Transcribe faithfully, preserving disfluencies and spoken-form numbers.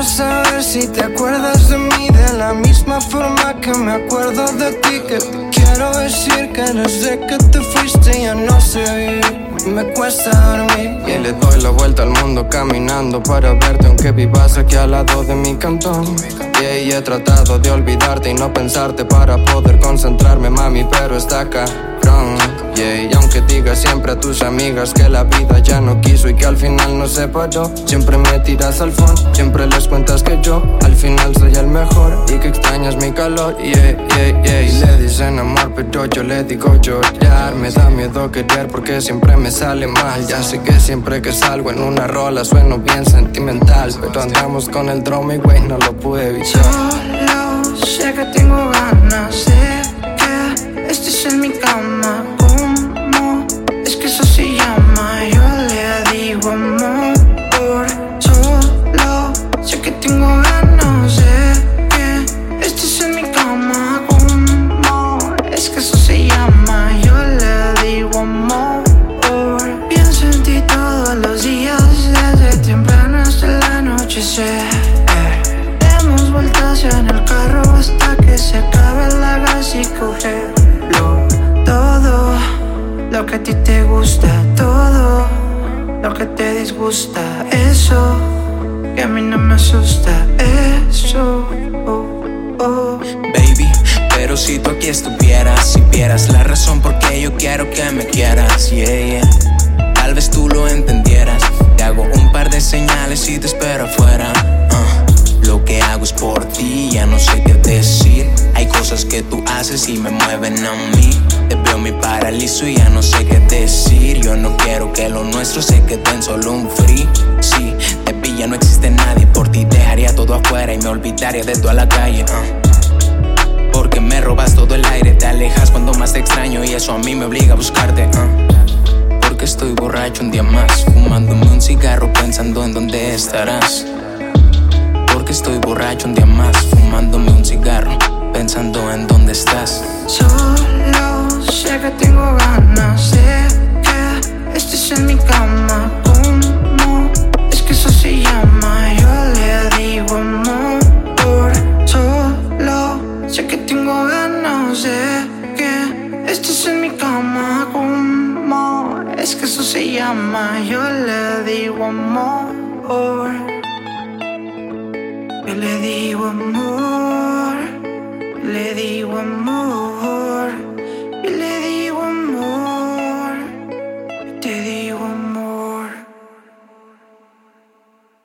saber si te acuerdas de mí de la misma forma que me acuerdo de ti. Que te quiero decir que desde que te fuiste ya no sé vivir. Me cuesta dormir y le doy la vuelta al mundo caminando para verte, aunque vivas aquí al lado de mi cantón. Yeah, y he tratado de olvidarte y no pensarte para poder concentrarme, mami, pero está cabrón. Yeah, y aunque digas siempre a tus amigas que la vida ya no quiso y que al final no se paró, siempre me tiras al fondo, siempre les cuentas que yo al final soy el mejor y que extrañas mi calor. Yeah, yeah, yeah. Y le dicen amor, pero yo le digo llorar. Me da miedo querer porque siempre me sale mal. Ya sé que siempre que salgo en una rola sueno bien sentimental, pero andamos con el drama y güey no lo pude evitar. Solo sé que tengo ganas de que estés en mi cama. ¿Cómo? Es que eso se llama, yo le digo amor. Solo sé que tengo ganas de que estés en mi cama. ¿Cómo? Es que eso se llama, yo le digo amor. Pienso en ti todos los días, desde temprano hasta el anochecer. Demos vueltas en el carro hasta que se acabe la gas y cogerlo todo. Lo que a ti te gusta, todo lo que te disgusta, eso que a mí no me asusta, eso. Oh, oh. Baby, pero si tú aquí estuvieras, si vieras la razón por qué yo quiero que me quieras, yeah, yeah. Tal vez tú lo entendieras. Te hago un par de señales y te espero afuera. uh. Lo que hago es por ti, ya no sé qué decir. Hay cosas que tú haces y me mueven a mí. Te veo mi paralizo y ya no sé qué decir. Yo no quiero que lo nuestro se quede en solo un free. Sí, de pilla no existe nadie. Por ti dejaría todo afuera y me olvidaría de toda la calle. uh. Porque me robas todo el aire, te alejas cuando más te extraño y eso a mí me obliga a buscarte. uh. Porque estoy borracho un día más, fumándome un cigarro pensando en dónde estarás. Porque estoy borracho un día más, fumándome un cigarro pensando en dónde estás. Solo sé que tengo ganas de que estés en mi cama. ¿Cómo? Es que eso se llama, yo le digo amor. Solo sé que tengo ganas de que estés en mi cama. ¿Cómo? Es que eso se llama, yo le digo amor. Yo le digo amor, le digo amor.